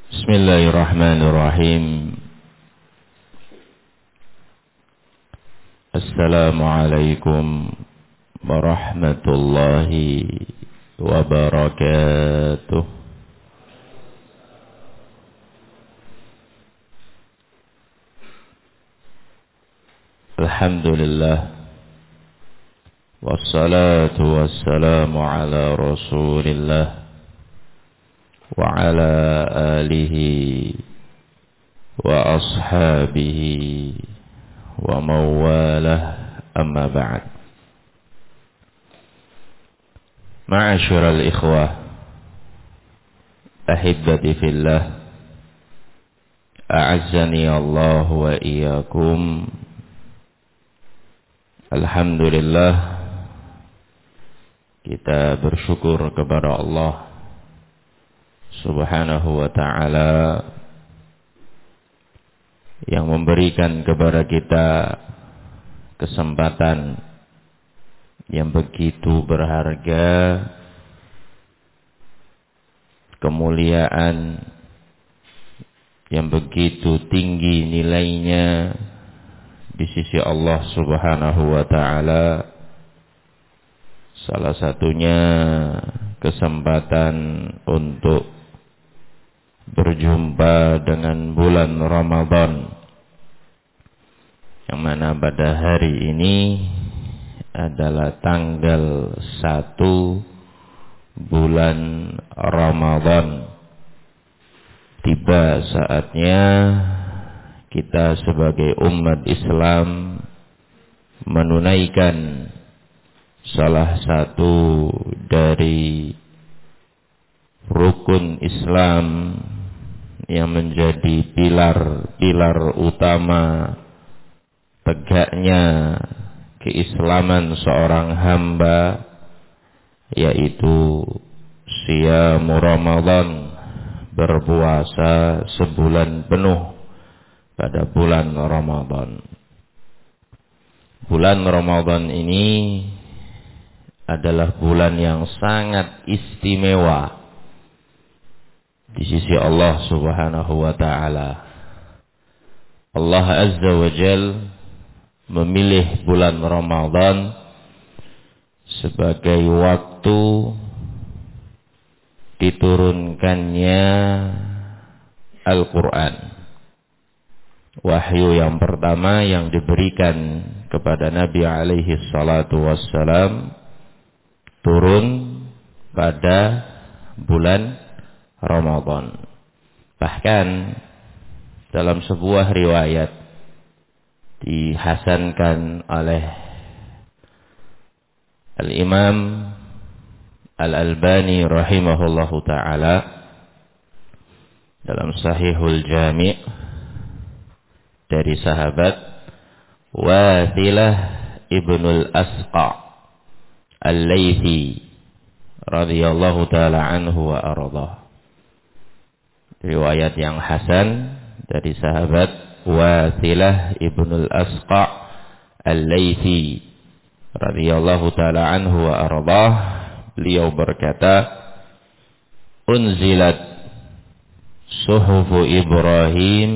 Bismillahirrahmanirrahim. Assalamualaikum warahmatullahi wabarakatuh. Alhamdulillah, wassalatu wassalamu ala rasulillah wa ala alihi wa ashabihi wa mawalah, amma ba'd. Ma'asyiral ikhwah, ahibbati fillah, a'azzani Allah wa iyyakum. Alhamdulillah, kita bersyukur kepada Allah Subhanahu wa ta'ala yang memberikan kepada kita kesempatan yang begitu berharga, kemuliaan yang begitu tinggi nilainya di sisi Allah Subhanahu wa ta'ala. Salah satunya kesempatan untuk berjumpa dengan bulan Ramadan, yang mana pada hari ini adalah tanggal 1 bulan Ramadan. Tiba saatnya kita sebagai umat Islam menunaikan salah satu dari rukun Islam yang menjadi pilar utama tegaknya keislaman seorang hamba, yaitu siyamu Ramadan, berpuasa sebulan penuh pada bulan Ramadan. Bulan Ramadan ini adalah bulan yang sangat istimewa di sisi Allah Subhanahu wa ta'ala. Allah Azza wa Jal memilih bulan Ramadan sebagai waktu diturunkannya Al-Quran. Wahyu yang pertama yang diberikan kepada Nabi alaihi salatu wassalam turun pada bulan Ramadan. Bahkan dalam sebuah riwayat dihasankan oleh Al-Imam Al-Albani rahimahullahu ta'ala dalam Sahihul Jami' dari sahabat Wathilah ibnul Asqa Al-Laythi radhiyallahu ta'ala anhu wa ardah. Riwayat yang hasan dari sahabat Wathilah ibnul Asqa Al-Laythi radhiyallahu ta'ala anhu wa ardah. Beliau berkata, unzilat suhufu Ibrahim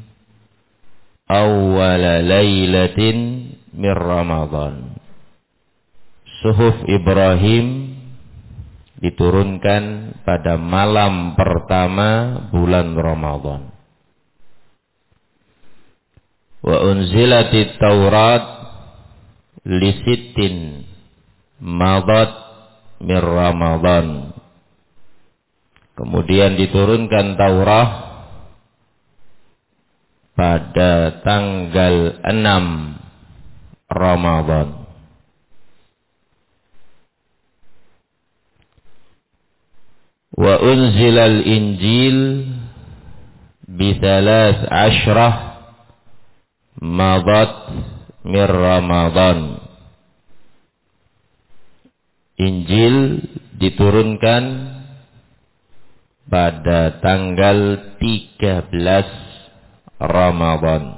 awwala laylatin min Ramadan. Suhuf Ibrahim diturunkan pada malam pertama bulan Ramadan. Wa unzilatit Taurat li sittin madat min Ramadan. Kemudian diturunkan Taurat pada tanggal 6 Ramadan. Wa unzilal Injil bi 13 madat min Ramadan. Injil diturunkan pada tanggal 13 Ramadan.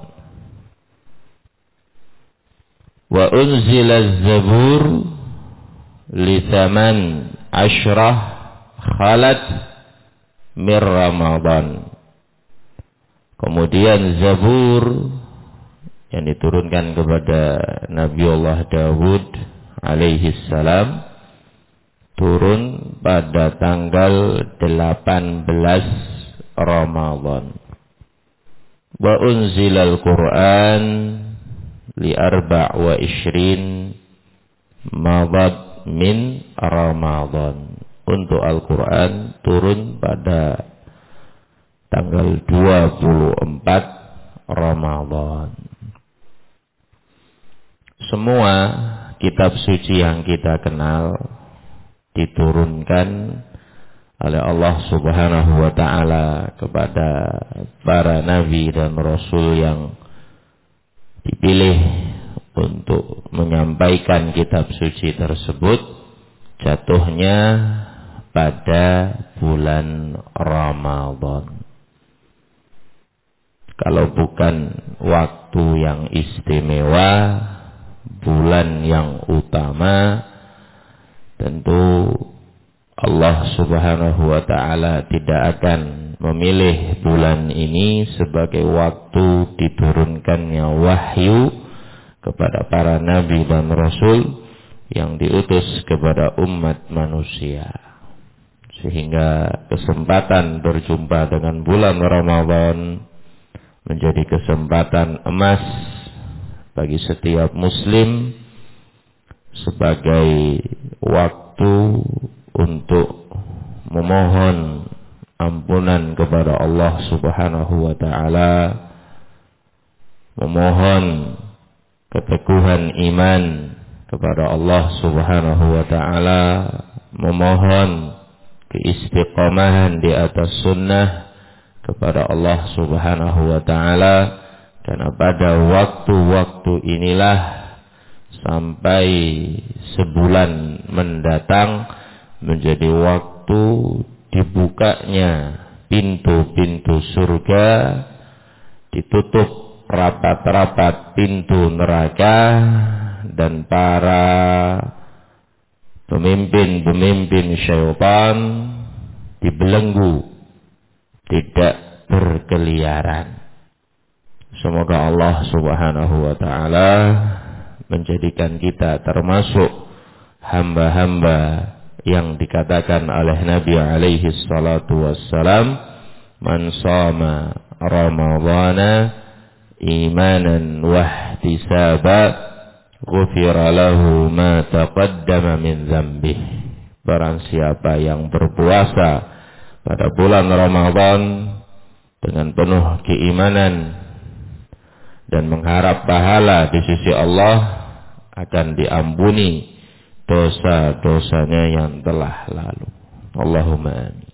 Wa unzilaz Zabur li 18 khalat min Ramadan. Kemudian Zabur yang diturunkan kepada Nabiullah Dawud alaihi salam turun pada tanggal 18 Ramadan. Wa unzilal Qur'an li 24 madad min Ramadan. Untuk Al-Quran turun pada tanggal 24 Ramadan. Semua kitab suci yang kita kenal diturunkan oleh Allah Subhanahu wa ta'ala kepada para nabi dan rasul yang dipilih untuk menyampaikan kitab suci tersebut, jatuhnya pada bulan Ramadan. Kalau bukan waktu yang istimewa, bulan yang utama, tentu Allah Subhanahu wa ta'ala tidak akan memilih bulan ini sebagai waktu diturunkannya wahyu kepada para nabi dan rasul yang diutus kepada umat manusia. Sehingga kesempatan berjumpa dengan bulan Ramadan menjadi kesempatan emas bagi setiap muslim sebagai waktu untuk memohon ampunan kepada Allah Subhanahu wa ta'ala, memohon keteguhan iman kepada Allah Subhanahu wa ta'ala, memohon keistiqomahan di atas sunnah kepada Allah Subhanahu wa ta'ala, karena pada waktu-waktu inilah sampai sebulan mendatang menjadi waktu dibukanya pintu-pintu surga, ditutup rapat-rapat pintu neraka, dan para pemimpin-pemimpin syaitan dibelenggu, tidak berkeliaran. Semoga Allah Subhanahu wa ta'ala menjadikan kita termasuk hamba-hamba yang dikatakan oleh Nabi alaihi salatu wassalam, man shoma ramadhana imanan wahtisaba ghufira lahu ma taqaddama min dzambih. Barang siapa yang berpuasa pada bulan Ramadan dengan penuh keimanan dan mengharap pahala di sisi Allah, akan diampuni dosa-dosanya yang telah lalu. Allahumma amin.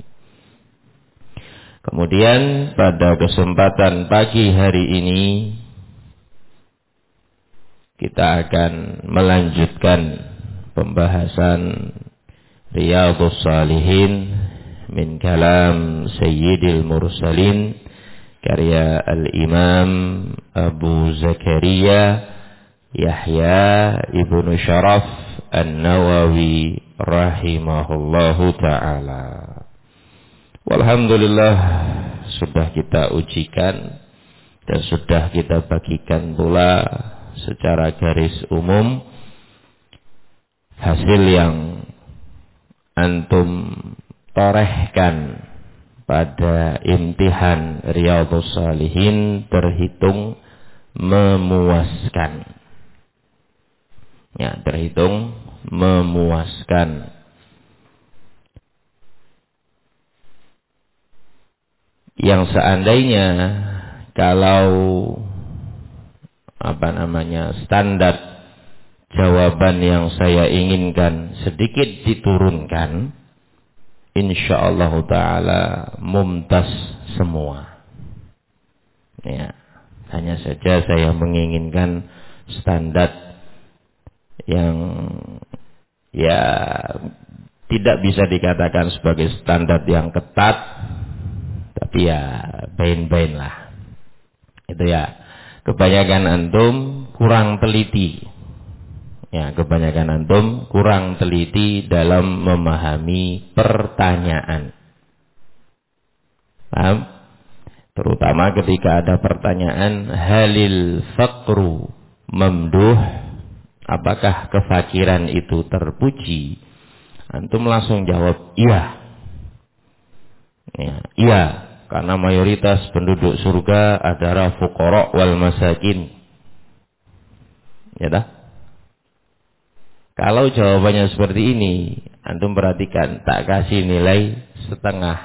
Kemudian pada kesempatan pagi hari ini kita akan melanjutkan pembahasan Riyadhus Shalihin min kalam Sayyidil Mursalin karya Al-Imam Abu Zakaria Yahya ibnu Syaraf An-Nawawi rahimahullahu ta'ala. Walhamdulillah, sudah kita ujikan dan sudah kita bagikan pula secara garis umum hasil yang antum torehkan pada imtihan Riyadhus Shalihin terhitung memuaskan. Ya, terhitung memuaskan. Yang seandainya kalau standar jawaban yang saya inginkan sedikit diturunkan, insyaallah ta'ala mumtaz semua. Ya, hanya saja saya menginginkan standar yang ya tidak bisa dikatakan sebagai standar yang ketat, tapi ya bain-bain lah. Itu ya, kebanyakan antum kurang teliti. Ya, kebanyakan antum kurang teliti dalam memahami pertanyaan. Paham? Terutama ketika ada pertanyaan halil faqru mamduh, apakah kefakiran itu terpuji? Antum langsung jawab iya. Ya, iya, karena mayoritas penduduk surga adalah fuqara wal masakin. Ya dah. Kalau jawabannya seperti ini, antum perhatikan, tak kasih nilai setengah.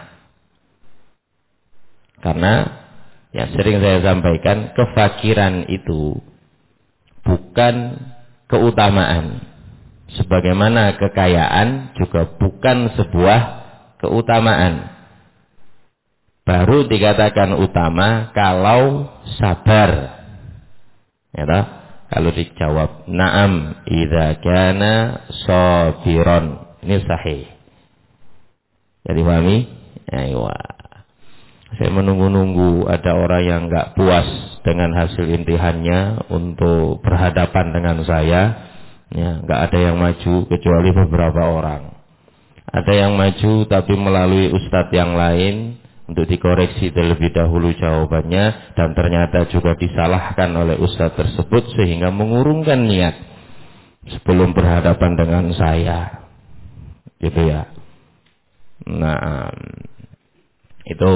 Karena yang sering saya sampaikan, kefakiran itu bukan keutamaan. Sebagaimana kekayaan juga bukan sebuah keutamaan. Baru dikatakan utama kalau sabar. Ya toh? Kalau dijawab na'am idza kana sabiron. Ini sahih. Jadi pahami? Ayo. Saya menunggu-nunggu ada orang yang enggak puas dengan hasil intihannya untuk berhadapan dengan saya. Ya, enggak ada yang maju kecuali beberapa orang. Ada yang maju tapi melalui ustadz yang lain untuk dikoreksi terlebih dahulu jawabannya, dan ternyata juga disalahkan oleh ustadz tersebut sehingga mengurungkan niat sebelum berhadapan dengan saya. Gitu ya. Nah, itu.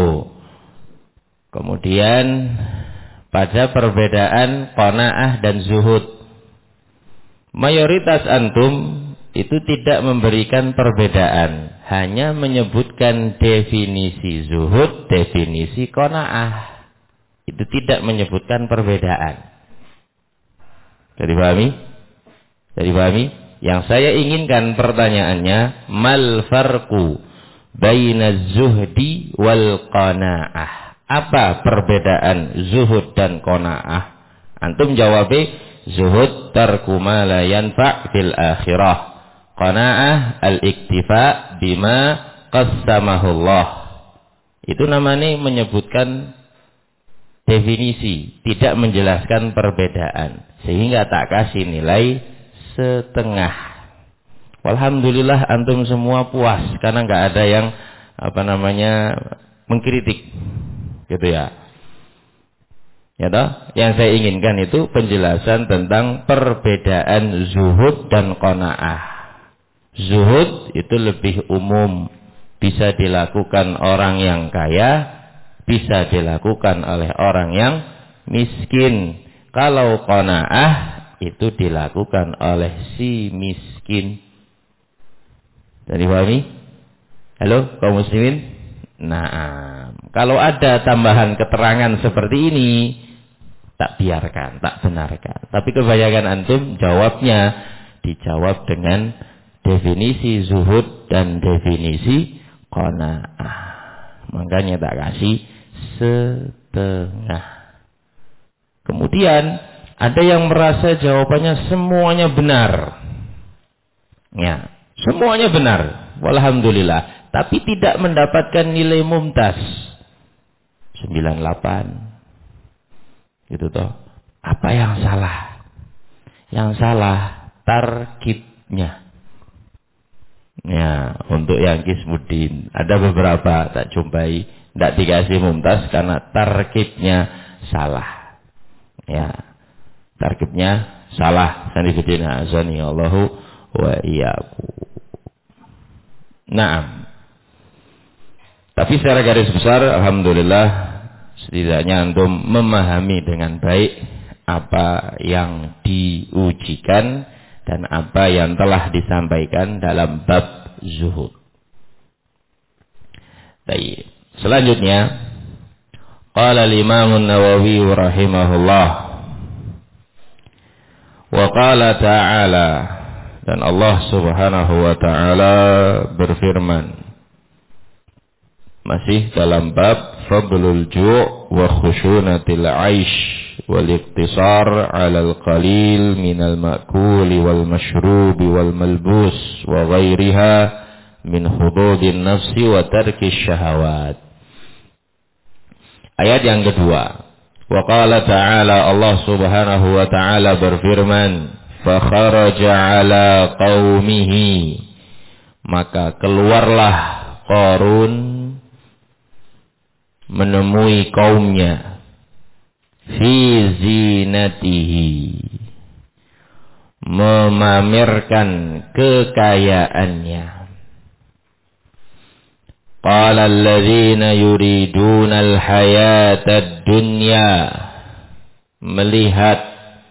Kemudian pada perbedaan qanaah dan zuhud, mayoritas antum itu tidak memberikan perbedaan, hanya menyebutkan definisi zuhud, definisi qanaah. Itu tidak menyebutkan perbedaan. Jadi pahami? Jadi pahami? Yang saya inginkan pertanyaannya, mal farqu baina zuhdi wal qanaah? Apa perbedaan zuhud dan qanaah? Antum jawab, zuhud tarku ma la yanfa' fil akhirah. Qanaah al-iktifa bima qassamahullah. Itu namanya menyebutkan definisi, tidak menjelaskan perbedaan, sehingga tak kasih nilai setengah. Walhamdulillah antum semua puas karena nggak ada yang mengkritik. Gitu ya. Ya toh? Yang saya inginkan itu penjelasan tentang perbedaan zuhud dan qanaah. Zuhud itu lebih umum, bisa dilakukan orang yang kaya, bisa dilakukan oleh orang yang miskin. Kalau qanaah itu dilakukan oleh si miskin. Jadi pahami? Halo kaum muslimin? Nah, kalau ada tambahan keterangan seperti ini, tak biarkan, tak benarkan. Tapi kebanyakan antum jawabnya dijawab dengan definisi zuhud dan definisi qanaah. Makanya tak kasih setengah. Kemudian ada yang merasa jawabannya semuanya benar. Ya, semuanya benar. Walhamdulillah. Tapi tidak mendapatkan nilai mumtaz 98. Gitu toh. Apa yang salah? Yang salah tarkibnya. Ya, untuk yang Kismuddin ada beberapa tak jumpai, tidak dikasih mumtaz karena tarkibnya salah. Ya, tarkibnya salah. Sanifidin azani Allahu wa iyyakum. Naam. Tapi secara garis besar, alhamdulillah, setidaknya antum memahami dengan baik apa yang diujikan dan apa yang telah disampaikan dalam bab zuhud. Baik. Selanjutnya, qala al-Imam an-Nawawi rahimahullah, wa qala ta'ala, dan Allah Subhanahu wa taala berfirman, masih dalam bab fadlul ju' wa khushunatil 'aish wal iktisar 'alal qalil minal ma'kuli wal mashrubi wal malbus wa ghairiha min hududin nafsi wa tarkis syahawat. Ayat yang kedua, wa qala ta'ala, Allah Subhanahu wa taala berfirman, fa kharaja 'ala qaumihi, maka keluarlah Qarun menemui kaumnya fi zinatihi, memamerkan kekayaannya. Qala alladhina yuriduna al-hayata ad-dunya, melihat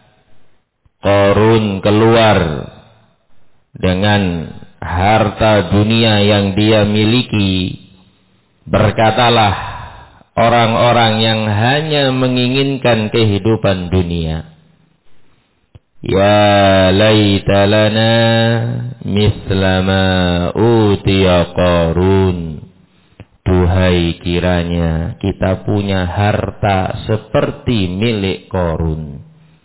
Qarun keluar dengan harta dunia yang dia miliki, berkatalah orang-orang yang hanya menginginkan kehidupan dunia, ya laita lana mithla ma utiya Qarun, duhai kiranya kita punya harta seperti milik Qarun.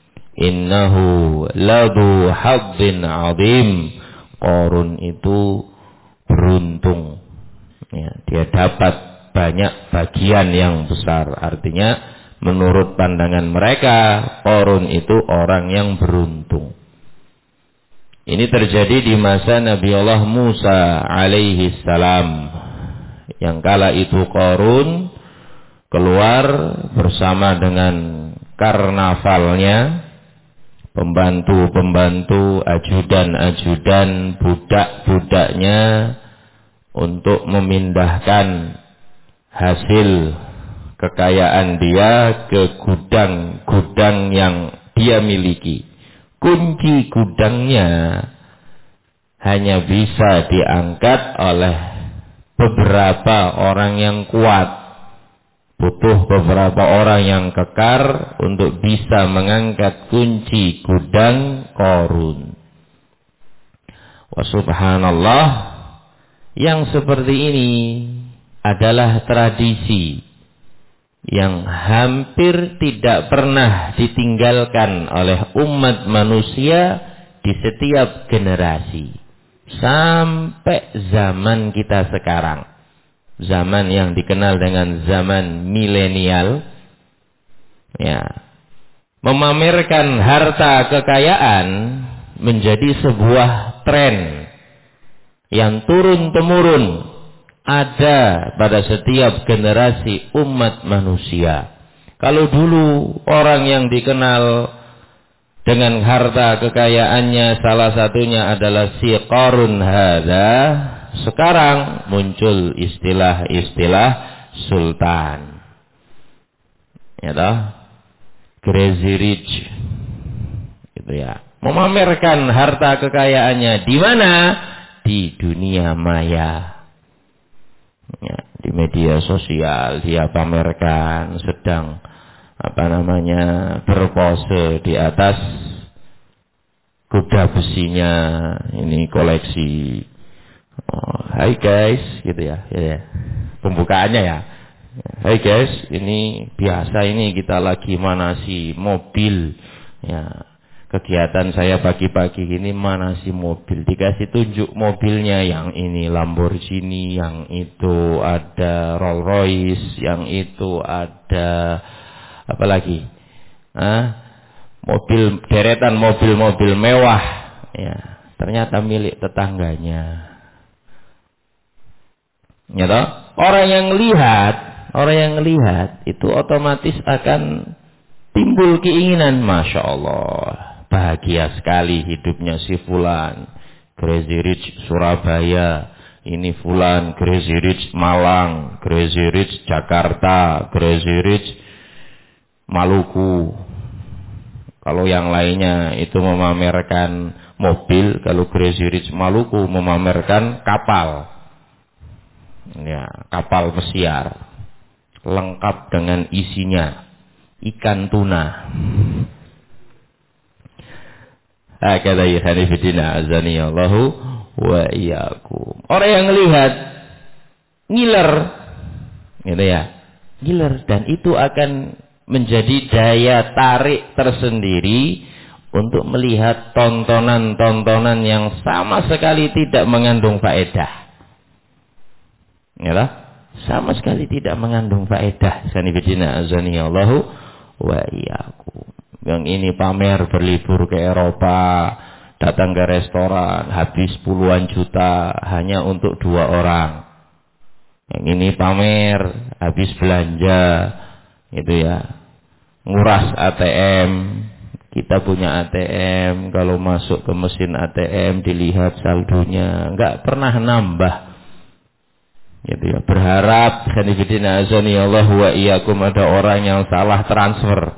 Innahu ladu haddin azim, Qarun itu beruntung, ya, dia dapat banyak bagian yang besar. Artinya menurut pandangan mereka Qarun itu orang yang beruntung. Ini terjadi di masa Nabi Allah Musa alaihi salam, yang kala itu Qarun keluar bersama dengan karnavalnya, pembantu-pembantu, ajudan-ajudan, budak-budaknya, untuk memindahkan hasil kekayaan dia ke gudang-gudang yang dia miliki. Kunci gudangnya hanya bisa diangkat oleh beberapa orang yang kuat. Butuh beberapa orang yang kekar untuk bisa mengangkat kunci gudang Qarun. Wa subhanallah, yang seperti ini adalah tradisi yang hampir tidak pernah ditinggalkan oleh umat manusia di setiap generasi sampai zaman kita sekarang. Zaman yang dikenal dengan zaman milenial, ya, memamerkan harta kekayaan menjadi sebuah tren yang turun-temurun ada pada setiap generasi umat manusia. Kalau dulu orang yang dikenal dengan harta kekayaannya salah satunya adalah si Qarun hadza, sekarang muncul istilah-istilah sultan, ya toh, crazy rich, gitu ya, memamerkan harta kekayaannya di mana? Di dunia maya, ya, di media sosial dia pamerkan sedang berpose di atas kuda besinya, ini koleksi. Oh, hai guys, gitu ya, pembukaannya ya. Hai guys, ini biasa ini kita lagi manasi mobil, ya. Kegiatan saya pagi-pagi ini manasi mobil, dikasih tunjuk mobilnya, yang ini Lamborghini, yang itu ada Rolls Royce, yang itu ada apa lagi? Mobil, deretan mobil-mobil mewah, ya. Ternyata milik tetangganya. Ya toh? Orang yang lihat itu otomatis akan timbul keinginan, Masya Allah, bahagia sekali hidupnya si Fulan, Crazy Rich Surabaya, ini Fulan Crazy Rich Malang, Crazy Rich Jakarta, Crazy Rich Maluku. Kalau yang lainnya itu memamerkan mobil, kalau Crazy Rich Maluku memamerkan kapal. Ya, kapal pesiar lengkap dengan isinya ikan tuna. Hakadha ikhwani fillah, azani Allahu wa iyyakum. Orang yang lihat ngiler, gitu ya, ngiler, dan itu akan menjadi daya tarik tersendiri untuk melihat tontonan-tontonan yang sama sekali tidak mengandung faedah. Ya, sama sekali tidak mengandung faedah. Sanibidina azani Allahu wa iyyakum. Yang ini pamer berlibur ke Eropa, datang ke restoran, habis puluhan juta hanya untuk 2 orang. Yang ini pamer, habis belanja, gitu ya. Nguras ATM. Kita punya ATM, kalau masuk ke mesin ATM dilihat saldonya, enggak pernah nambah. Gitu ya. Berharap khanifidina azani Allah wa iyyakum ada orang yang salah transfer.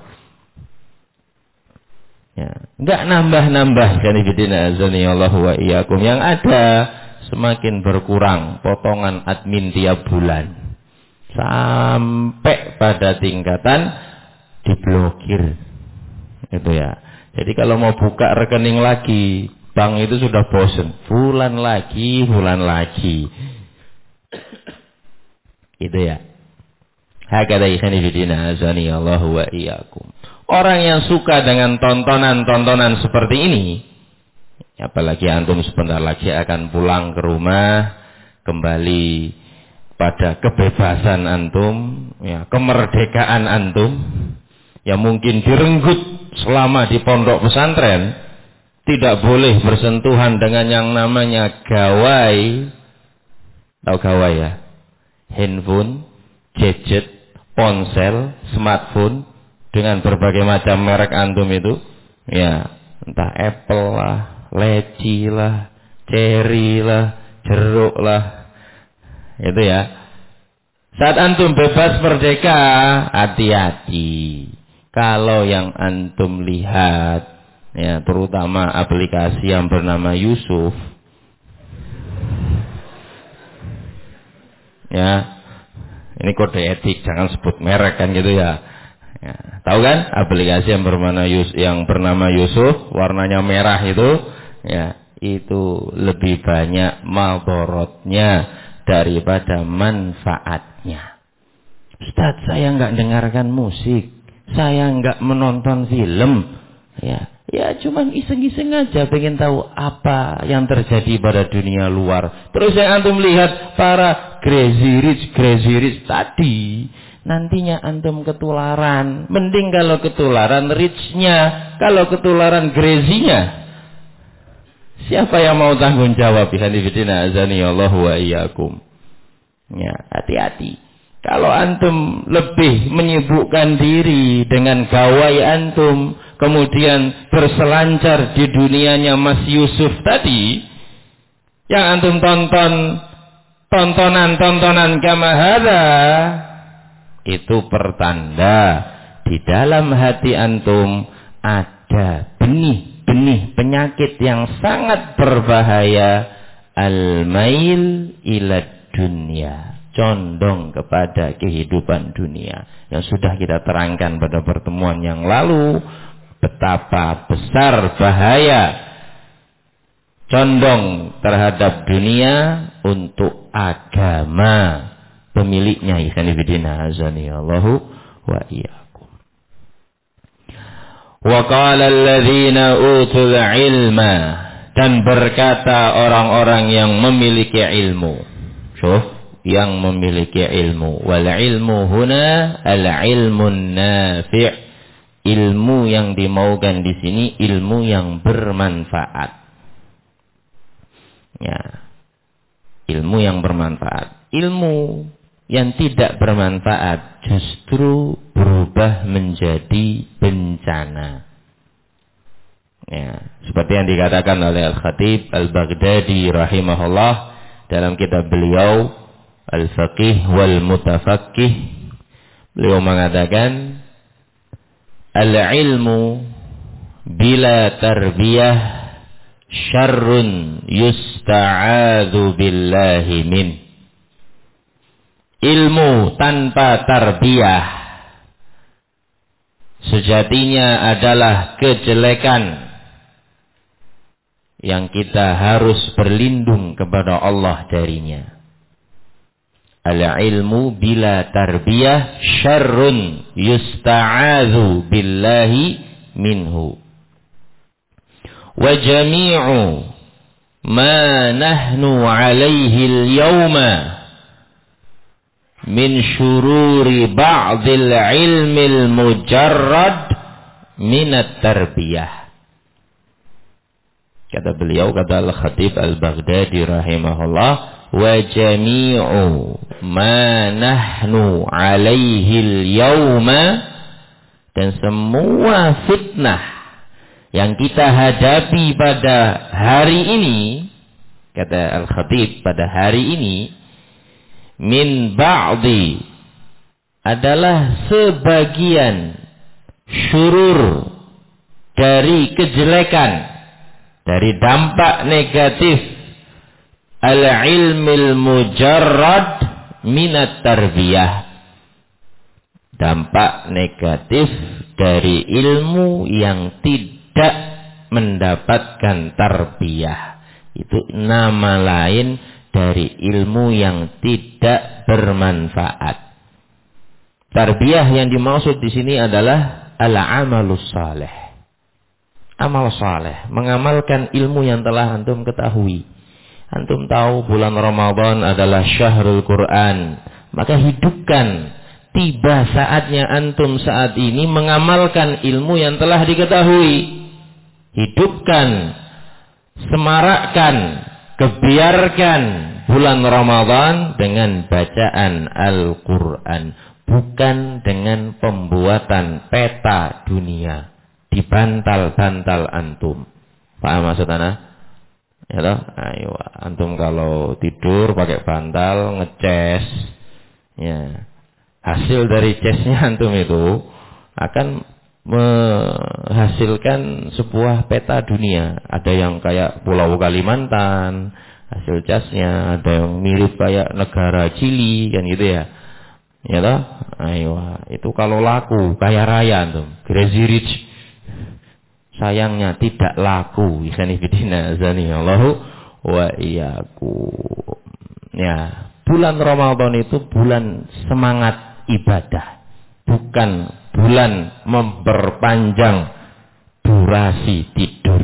Ya, enggak nambah-nambah khanifidina azani Allah wa iyyakum. Yang ada semakin berkurang potongan admin tiap bulan. Sampai pada tingkatan diblokir. Itu ya. Jadi kalau mau buka rekening lagi, bank itu sudah bosen. Bulan lagi. Gitu ya. Hakadha ikhani fidina azani Allah wa iyyakum. Orang yang suka dengan tontonan-tontonan seperti ini, apalagi antum sebentar lagi akan pulang ke rumah, kembali pada kebebasan antum, ya, kemerdekaan antum, yang mungkin direnggut selama di pondok pesantren, tidak boleh bersentuhan dengan yang namanya gawai. Tahu gawai ya? Handphone, gadget, ponsel, smartphone dengan berbagai macam merek antum itu, ya, entah Apple lah, leci lah, cherry lah, jeruk lah, itu ya. Saat antum bebas merdeka, hati-hati. Kalau yang antum lihat, ya, terutama aplikasi yang bernama Yusuf, ya, ini kode etik, jangan sebut merek kan gitu ya. Ya, tahu kan aplikasi yang bernama Yusuf, warnanya merah itu, ya, itu lebih banyak madharatnya daripada manfaatnya. Ustaz, saya enggak dengarkan musik, saya enggak menonton film, ya cuman iseng-iseng aja pengen tahu apa yang terjadi pada dunia luar. Terus yang antum lihat para crazy rich tadi, nantinya antum ketularan. Mending kalau ketularan rich-nya, kalau ketularan crazy-nya, siapa yang mau tanggung jawab? Hanifidina azani Allah wa iyyakum. Ya, hati-hati. Kalau antum lebih menyibukkan diri dengan gawai antum, kemudian berselancar di dunianya Mas Yusuf tadi, yang antum tonton tontonan kama hadza, itu pertanda di dalam hati antum ada benih-benih penyakit yang sangat berbahaya, al-mail ila dunya, condong kepada kehidupan dunia, yang sudah kita terangkan pada pertemuan yang lalu, betapa besar bahaya condong terhadap dunia untuk agama pemiliknya. Ikhwanifidina azani Allahu wa iyyakum. Wa qala alladhina utul ilma, dan berkata orang-orang yang memiliki ilmu. Yang memiliki ilmu. Wal ilmu huna al-ilmun nafi'. Ilmu yang dimaukan di sini ilmu yang bermanfaat. Ya. Ilmu yang bermanfaat. Ilmu yang tidak bermanfaat justru berubah menjadi bencana. Ya, seperti yang dikatakan oleh Al-Khatib Al-Baghdadi rahimahullah dalam kitab beliau Al-Faqih wal Mutafaqih. Beliau mengatakan, al-ilmu bila tarbiyah syarrun yusta'adzu billahi min. Ilmu tanpa tarbiyah sejatinya adalah kejelekan yang kita harus berlindung kepada Allah darinya. Al-ilmu bila tarbiyah syarrun yusta'adzu billahi minhu. Wa jami'u ma nahnu alaihi al-yawma min syururi ba'dil ilmil mujarrad minat tarbiyah. Kata beliau, kata Al-Khatib Al-Baghdadi rahimahullah, wa jami'u ma nahnu alaihi al-yawma, dan semua fitnah yang kita hadapi pada hari ini, kata Al-Khatib, pada hari ini, min ba'di, adalah sebagian syurur dari kejelekan, dari dampak negatif al-ilmil mujarrad minat tarbiyah, dampak negatif dari ilmu yang tidak mendapatkan tarbiyah. Itu nama lain dari ilmu yang tidak bermanfaat. Tarbiyah yang dimaksud di sini adalah al-amalus saleh. Amal saleh, mengamalkan ilmu yang telah antum ketahui. Antum tahu bulan Ramadan adalah syahrul Quran, maka hidupkan. Tiba saatnya antum saat ini mengamalkan ilmu yang telah diketahui. Hidupkan, semarakkan, kebiarkan bulan Ramadan dengan bacaan Al-Quran, bukan dengan pembuatan peta dunia di bantal-bantal antum. Paham maksud ana? Ya toh? Ayo, antum kalau tidur pakai bantal ngeces, ya. Hasil dari cesnya antum itu akan menghasilkan sebuah peta dunia. Ada yang kayak Pulau Kalimantan hasil casnya, ada yang mirip kayak negara Chili, kan gitu ya. Ya toh? Ayo, itu kalau laku kaya raya antum, Crazy Rich. Sayangnya tidak laku. Ikhani fillah azani Allahu wa iyyakum. Ya, bulan Ramadan itu bulan semangat ibadah, bukan bulan memperpanjang durasi tidur.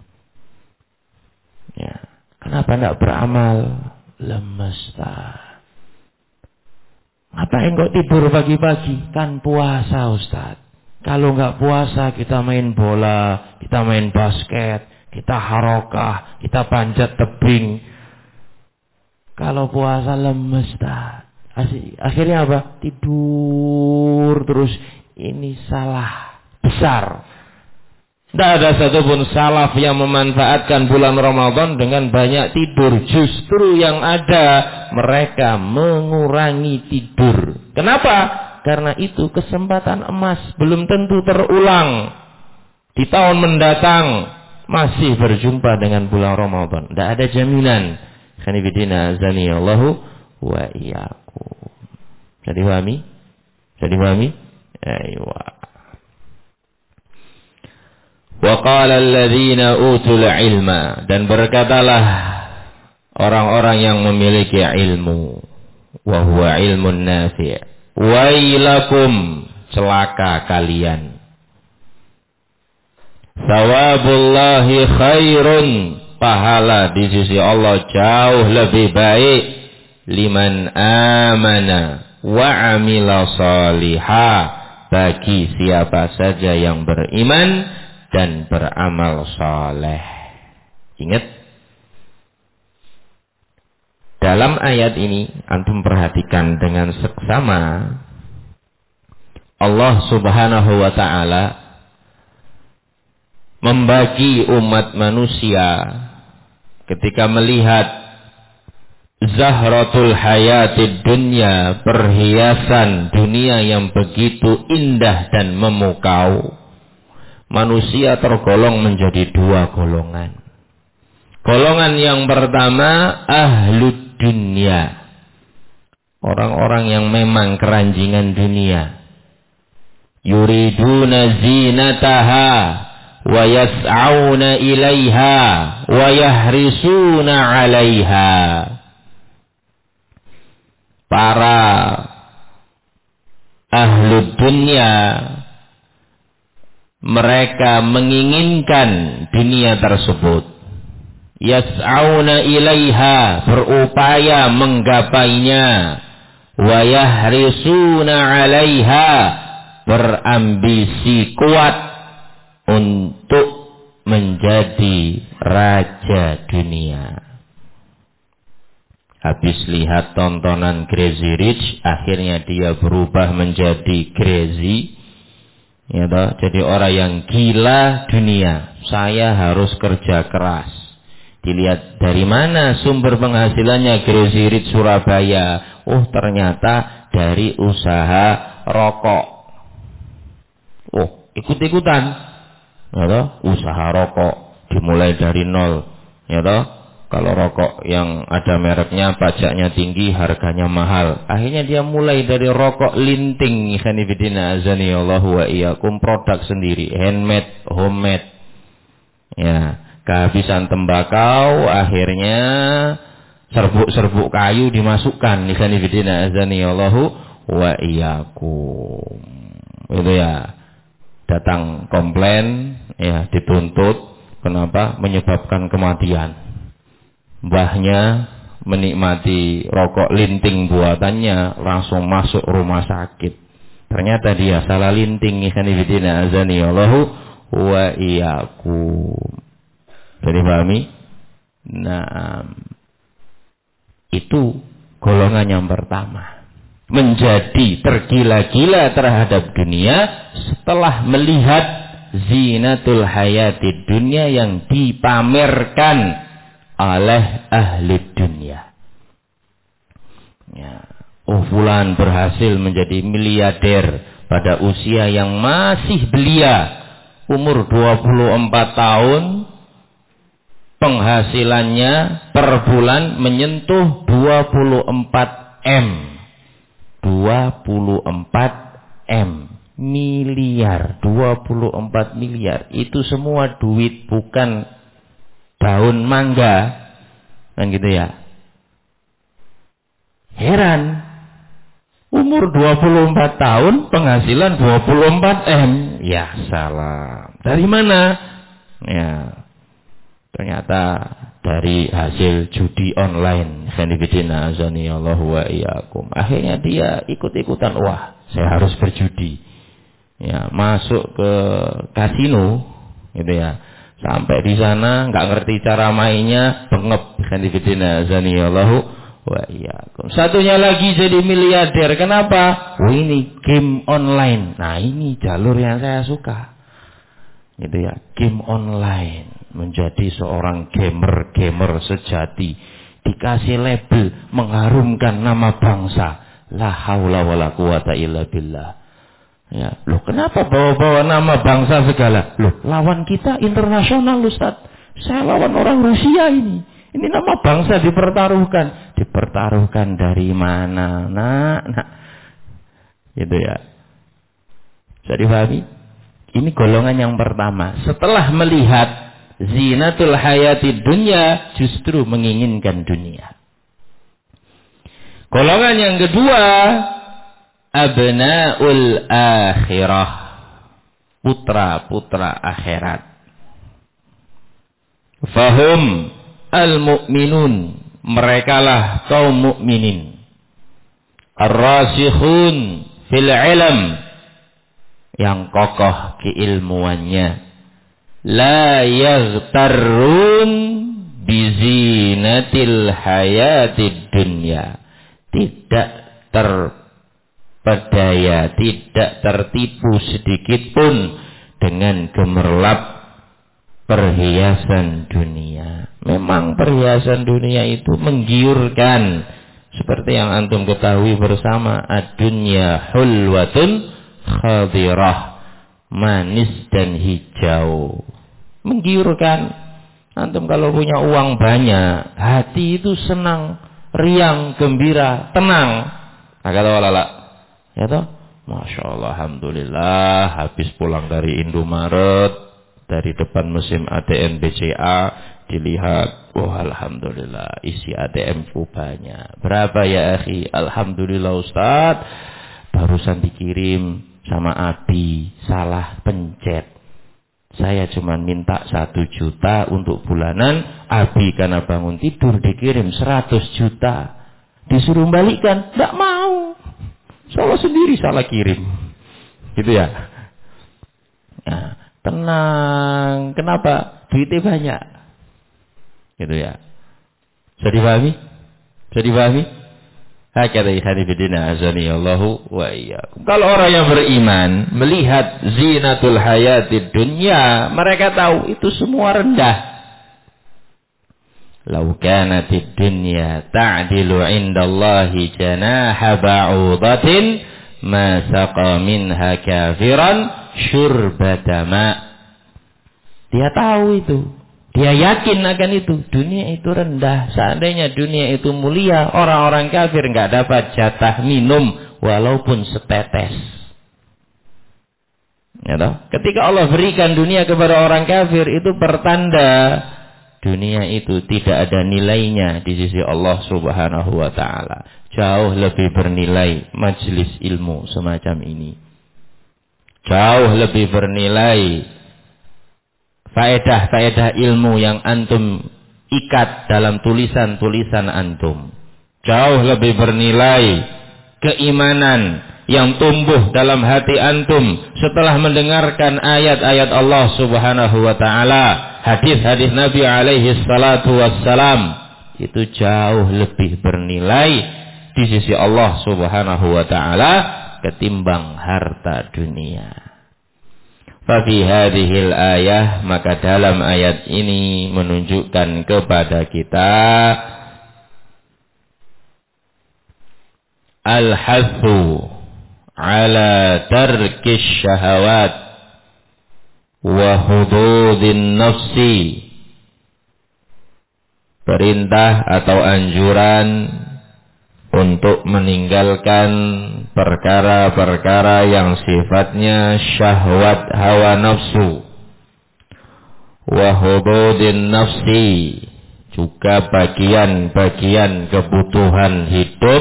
Ya, kenapa tidak beramal? Lemes tak. Ngapain kok tidur pagi-pagi? Kan puasa, Ustaz. Kalau nggak puasa kita main bola, kita main basket, kita harokah, kita panjat tebing. Kalau puasa lemes tak. Akhirnya apa? Tidur terus. Ini salah besar. Tidak ada satupun salaf yang memanfaatkan bulan Ramadan dengan banyak tidur. Justru yang ada, mereka mengurangi tidur. Kenapa? Karena itu kesempatan emas, belum tentu terulang. Di tahun mendatang masih berjumpa dengan bulan Ramadan. Tidak ada jaminan. Khanifidina azani Allahu wa iyyakum. Bisa dipahami? Bisa dipahami? Aywa. Wa qala alladhina utul ilma, dan berkatalah orang-orang yang memiliki ilmu, wa huwa ilmun nafi'. Wailakum, celaka kalian. Sawabullahi khairun, pahala di sisi Allah jauh lebih baik. Liman amana wa amila salihah, bagi siapa saja yang beriman dan beramal saleh. Ingat, dalam ayat ini antum perhatikan dengan seksama, Allah Subhanahu wa ta'ala membagi umat manusia ketika melihat zahratul hayatid dunya, perhiasan dunia yang begitu indah dan memukau. Manusia tergolong menjadi dua golongan. Golongan yang pertama, ahlud dunia, orang-orang yang memang keranjingan dunia. Yuriduna zinataha wa yas'auna ilaiha wa yahrisuna 'alaiha. Para ahlud dunia, mereka menginginkan dunia tersebut. Yas'auna ilaiha, berupaya menggapainya. Wa yahrisuna 'alaiha, berambisi kuat untuk menjadi raja dunia. habis lihat tontonan Crazy Rich, akhirnya dia berubah menjadi crazy. Ya toh, jadi orang yang gila dunia. Saya harus kerja keras. Dilihat dari mana sumber penghasilannya Crazy Rich Surabaya. Oh, ternyata dari usaha rokok. Oh, ikut-ikutan. Ya toh, usaha rokok dimulai dari nol. Ya toh, kalau rokok yang ada mereknya, pajaknya tinggi, harganya mahal. Akhirnya dia mulai dari rokok linting, ikhwanifidina azani Allahu wa iyyakum, produk sendiri, handmade, homemade. Ya, kehabisan tembakau, akhirnya serbuk-serbuk kayu dimasukkan, ikhwanifidina azani Allahu wa iyyakum. Itu ya, datang komplain, ya dituntut. Kenapa? Menyebabkan kematian. Mbahnya menikmati rokok linting buatannya, langsung masuk rumah sakit. Ternyata dia salah linting, ikhwanifidina azani Allahu wa iyyakum. Jadi pahami? Nah, itu golongan yang pertama. Menjadi tergila-gila terhadap dunia setelah melihat zinatul hayati dunia yang dipamerkan oleh ahli dunia. Ya. Oh, fulan berhasil menjadi miliarder pada usia yang masih belia, umur 24 tahun, penghasilannya per bulan menyentuh 24 M. 24 M. Miliar, 24 miliar. Itu semua duit, bukan daun mangga. Kan gitu ya. Heran. Umur 24 tahun, penghasilan 24 M. Ya salah. Dari mana? Ya, ternyata dari hasil judi online. Khanifidina azani Allahu wa iyyakum. Akhirnya dia ikut-ikutan, wah, saya harus berjudi. Ya, masuk ke kasino, gitu ya. Sampai di sana nggak ngerti cara mainnya, bengep. Khanifidina azani Allahu wa iyyakum. Satunya lagi jadi miliarder. Kenapa? Oh, ini game online. Nah, ini jalur yang saya suka. Gitu ya, game online. Menjadi seorang gamer sejati. Dikasih label mengharumkan nama bangsa. La haula wala quwata illa billah. Ya, loh kenapa bawa-bawa nama bangsa segala? Loh, lawan kita internasional, Ustaz. Saya lawan orang Rusia ini. Ini nama bangsa dipertaruhkan. Dipertaruhkan dari mana? Nah. Gitu ya. Bisa dipahami? Ini golongan yang pertama. Setelah melihat zinatul hayati dunya, justru menginginkan dunia. Golongan yang kedua, abnaul akhirah, putra-putra akhirat. Fahum al-mu'minun, merekalah kaum mukminin. Ar-rasikhun fil ilm, yang kokoh keilmuannya. La yaghtarrun bizinatil hayatid dunya, tidak terpedaya, tidak tertipu sedikit pun dengan gemerlap perhiasan dunia. Memang perhiasan dunia itu menggiurkan, seperti yang antum ketahui bersama, ad-dunya hulwatun khadirah, manis dan hijau, menggiurkan. Antum kalau punya uang banyak, hati itu senang, riang, gembira, tenang. Nah, kata walala, ya toh, masya Allah, alhamdulillah, habis pulang dari Indomaret, dari depan mesin ATM BCA, dilihat, wah alhamdulillah, isi ATM-ku banyak. Berapa ya akhi? Alhamdulillah Ustaz, barusan dikirim sama Abi, salah pencet. Saya cuma minta 1 juta untuk bulanan. Abi karena bangun tidur dikirim 100 juta. Disuruh balikkan, tidak mau. Salah sendiri, salah kirim. Gitu ya. Nah, tenang. Kenapa? Duitnya banyak. Gitu ya. Bisa dipahami? Bisa dipahami? Hakata ikhani bidina azani Allahu wa iyyakum. Kalau orang yang beriman melihat zinatul hayatid dunya, mereka tahu itu semua rendah. Lau kanatid dunya ta'dilu 'indallahi janaha ba'udatin ma saqa minha kafiran syurbata ma. Dia tahu itu. Dia yakin akan itu. Dunia itu rendah. Seandainya dunia itu mulia, orang-orang kafir nggak dapat jatah minum walaupun setetes. Ya toh? Ketika Allah berikan dunia kepada orang kafir, itu pertanda dunia itu tidak ada nilainya di sisi Allah Subhanahu wa taala. Jauh lebih bernilai majelis ilmu semacam ini. Jauh lebih bernilai faedah-faedah ilmu yang antum ikat dalam tulisan-tulisan antum. Jauh lebih bernilai keimanan yang tumbuh dalam hati antum setelah mendengarkan ayat-ayat Allah Subhanahu wa taala, hadis-hadis Nabi alaihi salatu wassalam. Itu jauh lebih bernilai di sisi Allah Subhanahu wa taala ketimbang harta dunia. Fafi hadhil ayah, maka dalam ayat ini menunjukkan kepada kita al-hathu ala tarkis syahawat wa hududin nafsi. Perintah atau anjuran untuk meninggalkan perkara-perkara yang sifatnya syahwat hawa nafsu, wa hududin nafsi, juga bagian-bagian kebutuhan hidup,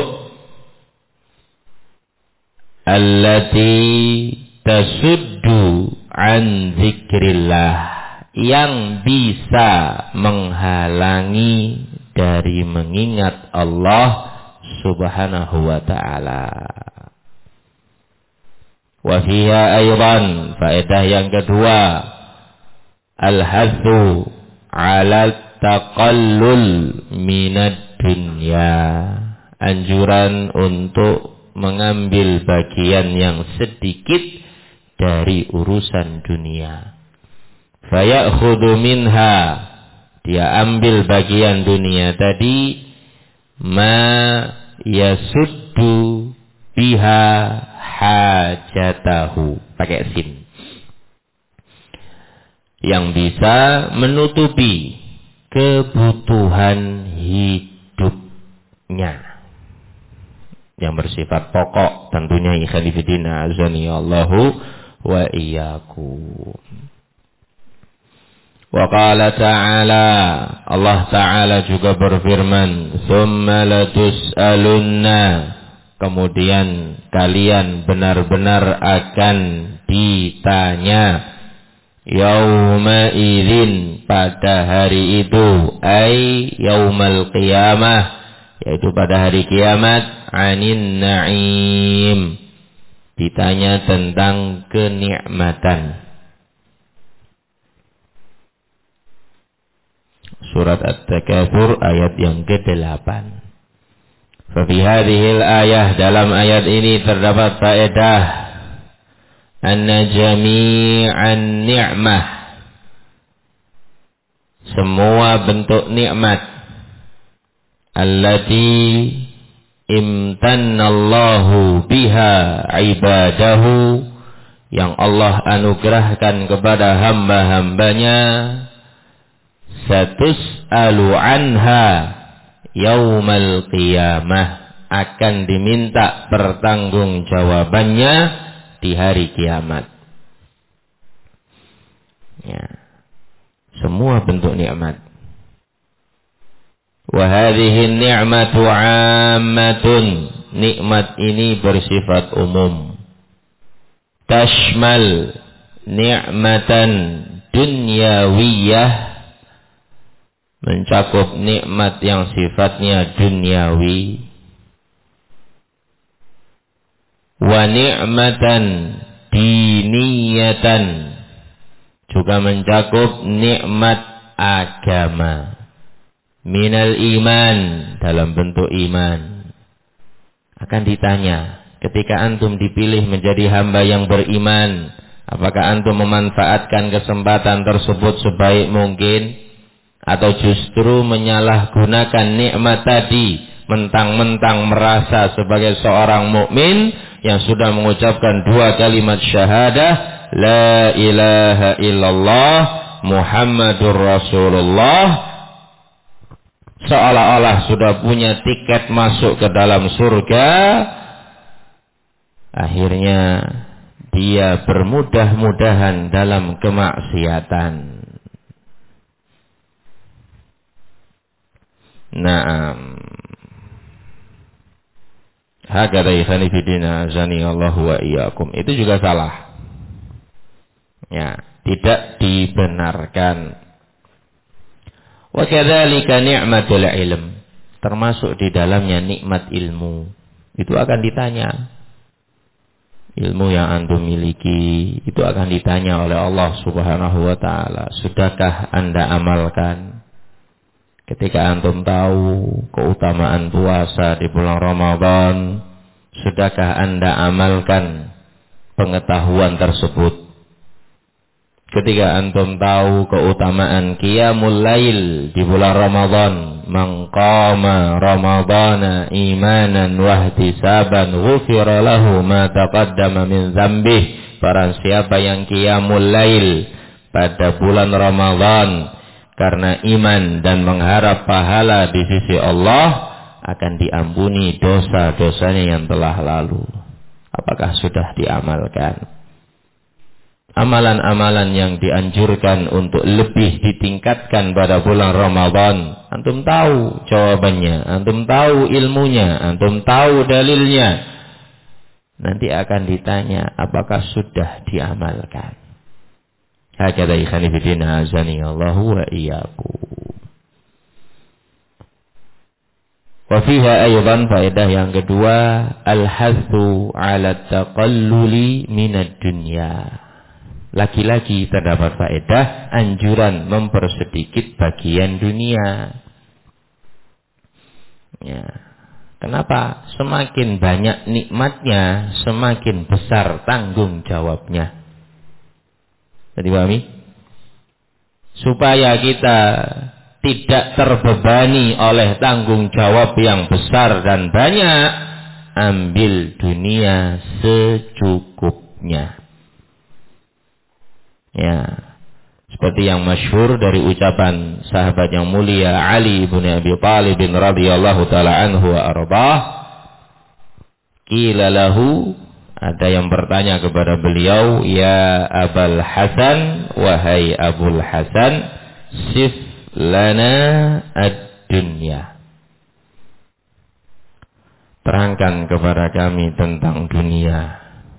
allati tasuddu an zikrillah, yang bisa menghalangi dari mengingat Allah Subhanahu wa ta'ala. Wa fiha aydan, faedah yang kedua, al-hathu ala taqallul minad dunya, anjuran untuk mengambil bagian yang sedikit dari urusan dunia. Fayakhudhu minha, dia ambil bagian dunia tadi, ma yasuddu biha hajatahu, pakai sin, yang bisa menutupi kebutuhan hidupnya yang bersifat pokok, tentunya ikhwan fillah azani Allahu wa iyyakum. Wa qala ta'ala, Allah Ta'ala juga berfirman, "Tsumma latus'alunna", kemudian kalian benar-benar akan ditanya, yauma idzin, pada hari itu, ai yaumal qiyamah, yaitu pada hari kiamat, anin na'im, ditanya tentang kenikmatan. Surat At-Takatsur ayat yang ke-8. Fa fi hadhil ayah, dalam ayat ini terdapat faedah anna jami'an ni'mah, semua bentuk nikmat, allati imtannallahu biha ibadahu, yang Allah anugerahkan kepada hamba-hambanya, satus'alu anha yaumal qiyamah, akan diminta pertanggungjawabannya di hari kiamat. Ya. Semua bentuk nikmat. Wa hadhihi ni'matu 'ammatun, nikmat ini bersifat umum. Tashmal ni'matan dunyawiyah, mencakup nikmat yang sifatnya duniawi, wa ni'matan diniyatan, juga mencakup nikmat agama, minal iman, dalam bentuk iman. Akan ditanya, ketika antum dipilih menjadi hamba yang beriman, apakah antum memanfaatkan kesempatan tersebut sebaik mungkin? Atau justru menyalahgunakan nikmat tadi, mentang-mentang merasa sebagai seorang mukmin yang sudah mengucapkan 2 kalimat syahadah, la ilaha illallah Muhammadur Rasulullah, seolah-olah sudah punya tiket masuk ke dalam surga. Akhirnya dia bermudah-mudahan dalam kemaksiatan. Naam. Hakadha ikhwani fidina azani Allah wa iyyakum. Itu juga salah. Ya, tidak dibenarkan. Wa kadzalika ni'matul ilm, termasuk di dalamnya nikmat ilmu. Itu akan ditanya. Ilmu yang antum miliki itu akan ditanya oleh Allah Subhanahu wa taala. Sudahkah Anda amalkan? Ketika antum tahu keutamaan puasa di bulan Ramadan, sudahkah Anda amalkan pengetahuan tersebut? Ketika antum tahu keutamaan qiyamul lail di bulan Ramadan, man qama ramadhana imanan wa ihtisaban ghufira lahu ma taqaddama min dzambih. Barang siapa yang qiyamul lail pada bulan Ramadan karena iman dan mengharap pahala di sisi Allah, akan diampuni dosa-dosanya yang telah lalu. Apakah sudah diamalkan? Amalan-amalan yang dianjurkan untuk lebih ditingkatkan pada bulan Ramadan, antum tahu jawabannya, antum tahu ilmunya, antum tahu dalilnya. Nanti akan ditanya apakah sudah diamalkan. Hakadha ikhwani fillah azani Allah wa iyyakum. Wa fiha aydan faedah yang kedua, al-hathu 'ala taqalluli minad dunya. Lagi-lagi terdapat faedah anjuran mempersedikit bagian dunia. Ya. Kenapa? Semakin banyak nikmatnya, semakin besar tanggung jawabnya. Jadi pahami? Supaya kita tidak terbebani oleh tanggung jawab yang besar dan banyak, ambil dunia secukupnya. Ya, seperti yang masyhur dari ucapan sahabat yang mulia Ali bin Abi Thalib radhiyallahu taala anhu wa arbah, qila lahu, ada yang bertanya kepada beliau, ya Abul Hasan, wahai Abul Hasan, sif lana ad-dunya, terangkan kepada kami tentang dunia.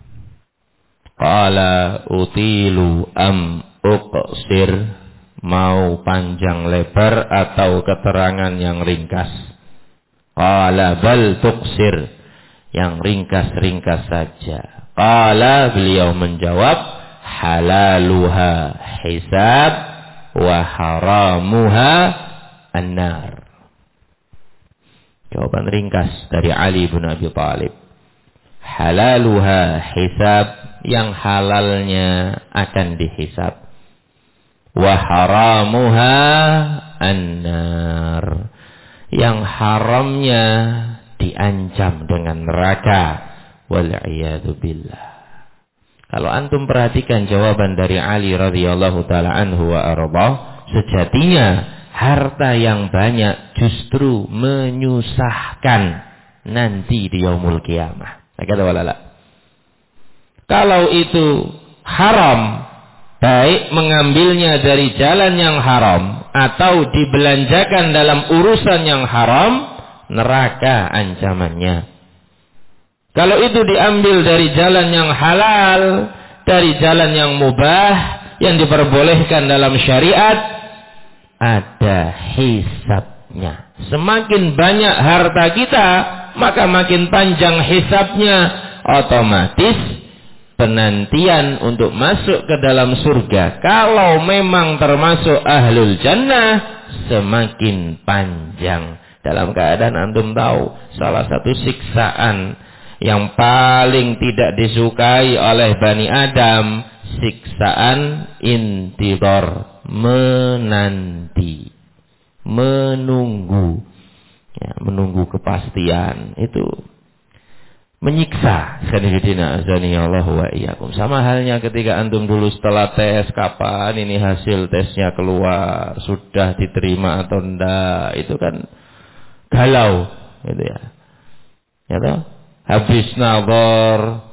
Qala utilu am uqsir, mau panjang lebar atau keterangan yang ringkas? Qala bal tuqsir, yang ringkas-ringkas saja. Qala, beliau menjawab, halaluha hisab wa haramuha an-nar. Jawaban ringkas dari Ali bin Abi Thalib. Halaluha hisab, yang halalnya akan dihisab. Wa haramuha an-nar, yang haramnya diancam dengan neraka. Wal'iyadu billah. Kalau antum perhatikan jawaban dari Ali radhiyallahu taala anhu wa arba, sejatinya harta yang banyak justru menyusahkan nanti di yaumul qiyamah. Kata walala. Kalau itu haram, baik mengambilnya dari jalan yang haram atau dibelanjakan dalam urusan yang haram, neraka ancamannya. Kalau itu diambil dari jalan yang halal, dari jalan yang mubah, yang diperbolehkan dalam syariat, ada hisabnya. Semakin banyak harta kita, maka makin panjang hisabnya. Otomatis penantian untuk masuk ke dalam surga, kalau memang termasuk ahlul jannah, semakin panjang. Dalam keadaan antum tahu salah satu siksaan yang paling tidak disukai oleh Bani Adam, siksaan intidor, menanti, menunggu, ya, menunggu kepastian itu menyiksa. Sanidina azanillahu wa iyyakum. Sama halnya ketika antum dulu setelah tes, kapan ini hasil tesnya keluar, sudah diterima atau enggak, itu kan galau gitu ya. Ya toh? Habis nazar,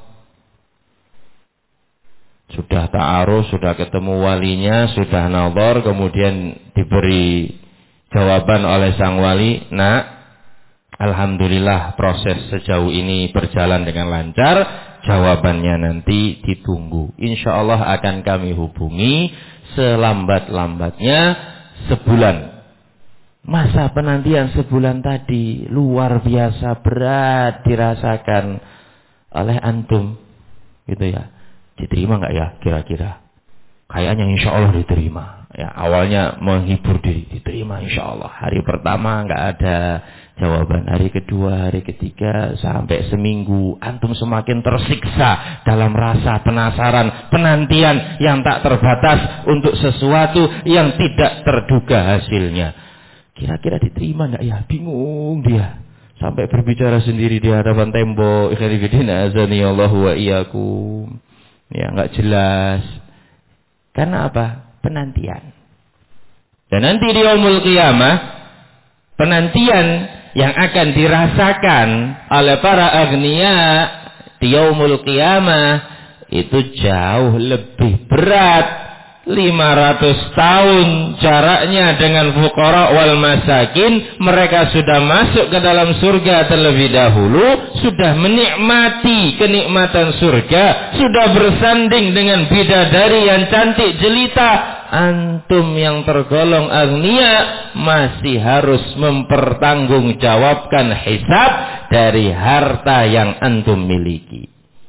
sudah ta'aruf, sudah ketemu walinya, sudah nazar, kemudian diberi jawaban oleh sang wali, "Nak, alhamdulillah proses sejauh ini berjalan dengan lancar, jawabannya nanti ditunggu. Insya Allah akan kami hubungi selambat-lambatnya sebulan." Masa penantian sebulan tadi luar biasa berat dirasakan oleh antum, gitu ya. Diterima nggak ya kira-kira? Kayaknya insya Allah diterima. Ya, awalnya menghibur diri, diterima insya Allah. Hari pertama nggak ada jawaban, hari kedua, hari ketiga, sampai seminggu, antum semakin tersiksa dalam rasa penasaran, penantian yang tak terbatas untuk sesuatu yang tidak terduga hasilnya. Kira-kira diterima nggak ya? Bingung dia. Sampai berbicara sendiri di hadapan tembok. Ikhwanifidina azanillahu wa iyyakum. Ya, nggak jelas. Karena apa? Penantian. Dan nanti di yaumul qiyamah, penantian yang akan dirasakan oleh para agniya di yaumul qiyamah itu jauh lebih berat. 500 tahun jaraknya dengan fuqara wal masakin. Mereka sudah masuk ke dalam surga terlebih dahulu, sudah menikmati kenikmatan surga, sudah bersanding dengan bidadari yang cantik jelita. Antum yang tergolong agniya masih harus mempertanggungjawabkan hisab dari harta yang antum miliki.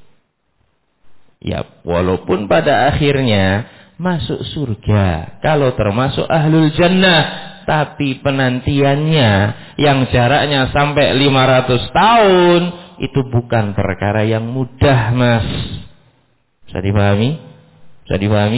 Ya, walaupun pada akhirnya masuk surga kalau termasuk ahlul jannah, tapi penantiannya yang jaraknya sampai 500 tahun itu bukan perkara yang mudah, Mas. Bisa dipahami? Bisa dipahami?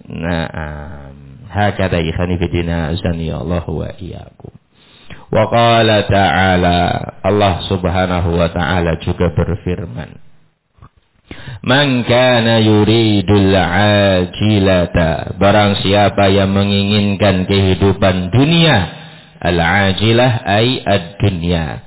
Hakadha ikhwani fillah azanillahu wa iyyakum. Wa qala ta'ala, Allah Subhanahu wa ta'ala juga berfirman, "Man kana yuridul ajilata," barang siapa yang menginginkan kehidupan dunia, al-ajilah ay ad-dunya,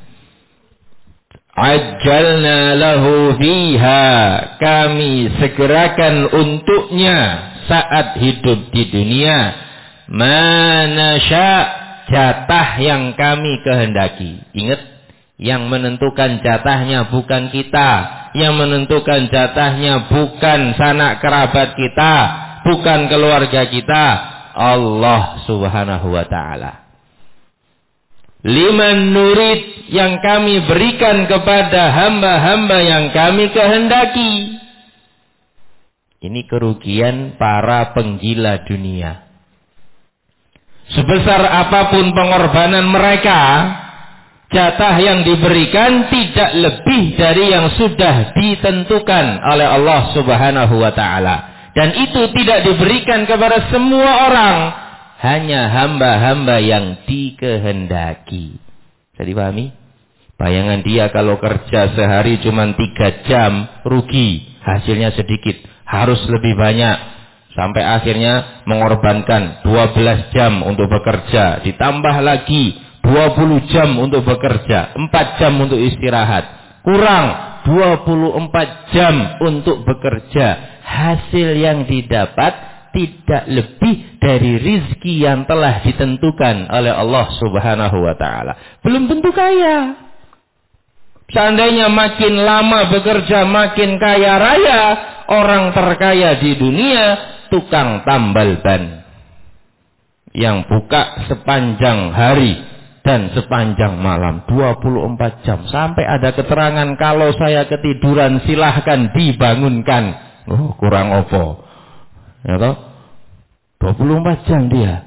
ajjalna lahu fiha, kami segerakan untuknya saat hidup di dunia, manasya, jatah yang kami kehendaki. Ingat, yang menentukan jatahnya bukan kita, yang menentukan jatahnya bukan sanak kerabat kita, bukan keluarga kita, Allah Subhanahu wa ta'ala. Liman nurid, yang kami berikan kepada hamba-hamba yang kami kehendaki. Ini kerugian para penggila dunia. Sebesar apapun pengorbanan mereka, jatah yang diberikan tidak lebih dari yang sudah ditentukan oleh Allah Subhanahu wa ta'ala. Dan itu tidak diberikan kepada semua orang, hanya hamba-hamba yang dikehendaki. Bisa dipahami? Bayangan dia kalau kerja sehari cuma 3 jam, rugi, hasilnya sedikit, harus lebih banyak. Sampai akhirnya mengorbankan 12 jam untuk bekerja, ditambah lagi 20 jam untuk bekerja, 4 jam untuk istirahat, kurang 24 jam untuk bekerja. Hasil yang didapat tidak lebih dari rizki yang telah ditentukan oleh Allah Subhanahu wa ta'ala. Belum tentu kaya. Seandainya makin lama bekerja makin kaya raya, orang terkaya di dunia tukang tambal ban yang buka sepanjang hari dan sepanjang malam 24 jam. Sampai ada keterangan, kalau saya ketiduran silahkan dibangunkan. Oh, kurang opo, ya toh? 24 jam dia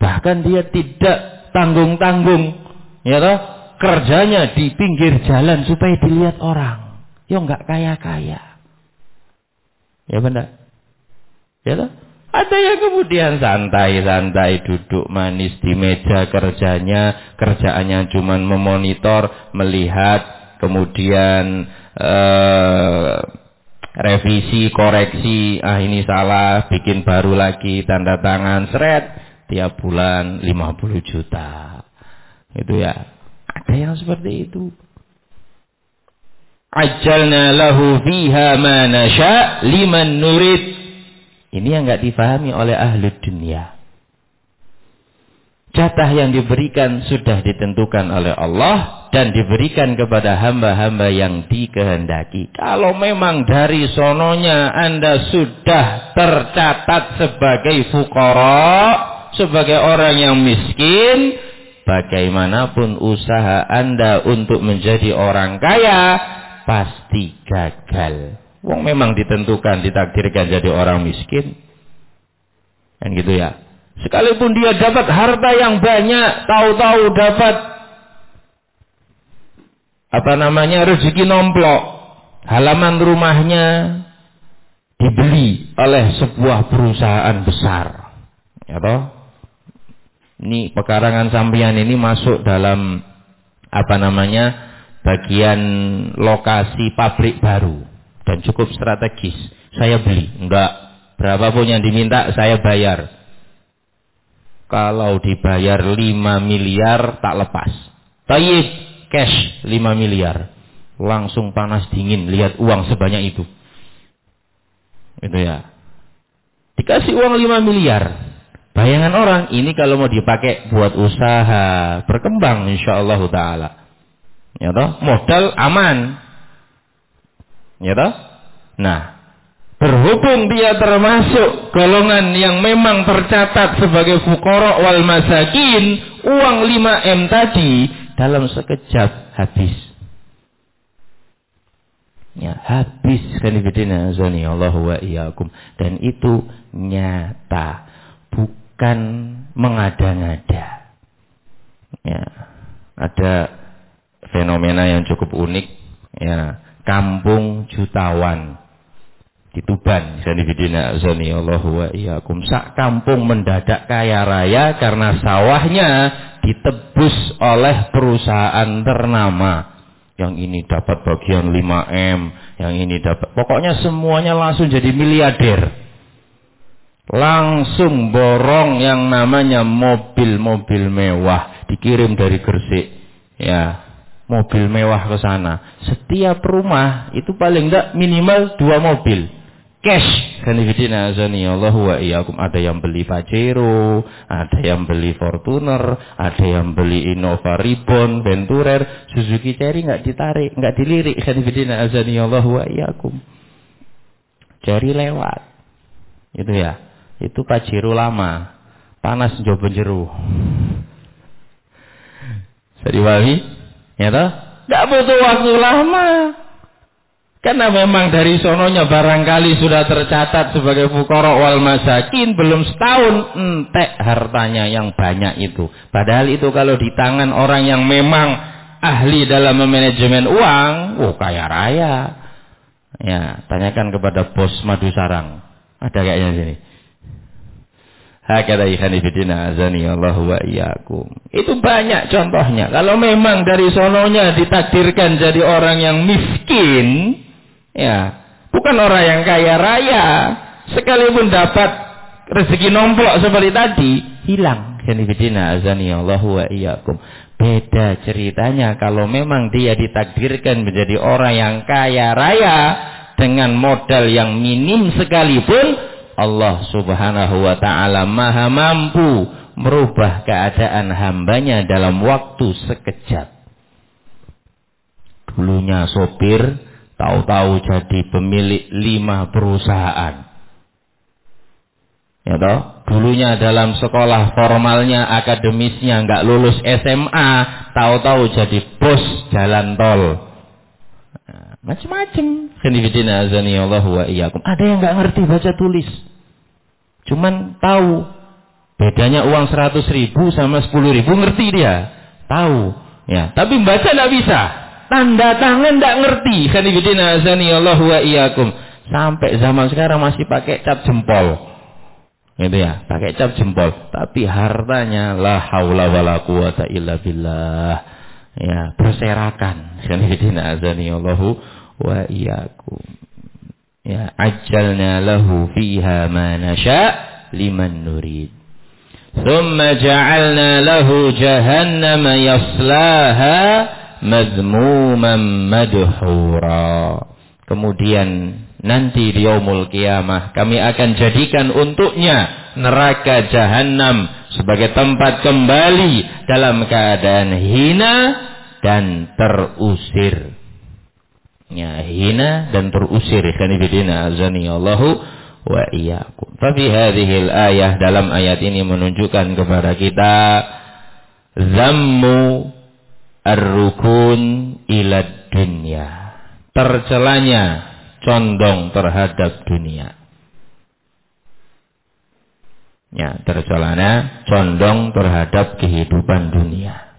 Bahkan dia tidak tanggung-tanggung, ya toh, kerjanya di pinggir jalan supaya dilihat orang. Ya enggak kaya-kaya. Ya benar. Ya toh? Ada yang kemudian santai-santai duduk manis di meja kerjanya, kerjaannya cuma memonitor, melihat, kemudian revisi, koreksi, ini salah, bikin baru lagi, tanda tangan, seret, tiap bulan 50 juta. Itu ya. Ada yang seperti itu. Ajjalna lahu fiha ma nasha liman nurid. Ini yang enggak difahami oleh ahli dunia. Jatah yang diberikan sudah ditentukan oleh Allah dan diberikan kepada hamba-hamba yang dikehendaki. Kalau memang dari sononya Anda sudah tercatat sebagai fuqara, sebagai orang yang miskin, bagaimanapun usaha Anda untuk menjadi orang kaya pasti gagal. Wong memang ditentukan, ditakdirkan jadi orang miskin. Kan gitu ya. Sekalipun dia dapat harta yang banyak, tahu-tahu dapat rezeki nomplok. Halaman rumahnya dibeli oleh sebuah perusahaan besar. Ya toh? Ini pekarangan sampeyan ini masuk dalam bagian lokasi pabrik baru. Dan cukup strategis. Saya beli. Enggak. Berapapun yang diminta saya bayar. Kalau dibayar 5 miliar tak lepas. Tayyib. Cash 5 miliar. Langsung panas dingin. Lihat uang sebanyak itu. Itu ya. Dikasih uang 5 miliar. Bayangan orang ini kalau mau dipakai buat usaha. Berkembang insyaallah ta'ala. Ya toh? Modal aman. Ya toh? Nah, berhubung dia termasuk golongan yang memang tercatat sebagai fuqara wal masakin, uang 5M tadi dalam sekejap habis. Ya, habis kanibidina azani Allahu wa iyyakum. Dan itu nyata, bukan mengada-ngada. Ya, ada fenomena yang cukup unik, ya. Kampung Jutawan di Tuban, sanibidina azani Allahu wa iyyakum. Sak kampung mendadak kaya raya karena sawahnya ditebus oleh perusahaan ternama. Yang ini dapat bagian 5M, yang ini dapat, pokoknya semuanya langsung jadi miliarder. Langsung borong yang namanya mobil-mobil mewah dikirim dari Gresik. Ya. Mobil mewah ke sana. Setiap rumah itu paling enggak minimal 2 mobil. Cash. Kanifidina azani Allahu wa iyyakum. Ada yang beli Pajero, ada yang beli Fortuner, ada yang beli Innova Ribbon, Venturer, Suzuki Cherry enggak ditarik, enggak dilirik. Kanifidina azani Allahu wa iyyakum. Cherry lewat. Itu ya. Itu Pajero lama. Panas njobo jero. Sadiwahi ya toh? Tidak butuh waktu lama. Karena memang dari sononya barangkali sudah tercatat sebagai fuqara wal masakin, belum setahun entek hartanya yang banyak itu. Padahal itu kalau di tangan orang yang memang ahli dalam memanajemen uang, kaya raya. Ya, tanyakan kepada bos Madu Sarang. Ada kayaknya sini. Hakada ikhani fidina azani Allahu wa iyyakum. Itu banyak contohnya. Kalau memang dari sononya ditakdirkan jadi orang yang miskin, ya, bukan orang yang kaya raya, sekalipun dapat rezeki nomplok seperti tadi, hilang. Ikhani fidina azani Allahu wa iyyakum. Beda ceritanya kalau memang dia ditakdirkan menjadi orang yang kaya raya dengan modal yang minim sekalipun, Allah subhanahu wa ta'ala maha mampu merubah keadaan hambanya dalam waktu sekejap. Dulunya sopir, tahu-tahu jadi pemilik 5 perusahaan. Ya toh? Dulunya dalam sekolah formalnya, akademisnya nggak lulus SMA, tahu-tahu jadi bos jalan tol. Macam-macam. Khonifidina azani Allahu wa iyyakum. Ada yang nggak ngerti baca tulis, cuman tahu Bedanya uang 100.000 sama 10.000 ngerti dia. Tahu. Ya, tapi baca tidak bisa. Tanda tangan tidak ngerti. Khanifidina azani Allah wa iyyakum. Sampai zaman sekarang masih pakai cap jempol. Gitu ya, pakai cap jempol. Tapi hartanya la haula wala quwata illa billah. Ya, berserakan. Khanifidina azani Allah wa iyyakum. Ya, ajjalna lahu fiha ma nasha liman nurid. Thumma ja'alna lahu jahannama yaslaha madhmuman madhura. Kemudian nanti di yaumul qiyamah kami akan jadikan untuknya neraka jahanam sebagai tempat kembali dalam keadaan hina dan terusir. Ya, hina dan terusir. Khanifidina azani Allahu wa iyyakum. Tapi hadhil ayah, dalam ayat ini menunjukkan kepada kita zammu ar-rukun ila dunya. Tercelanya condong terhadap dunia. Ya, tercelana condong terhadap kehidupan dunia.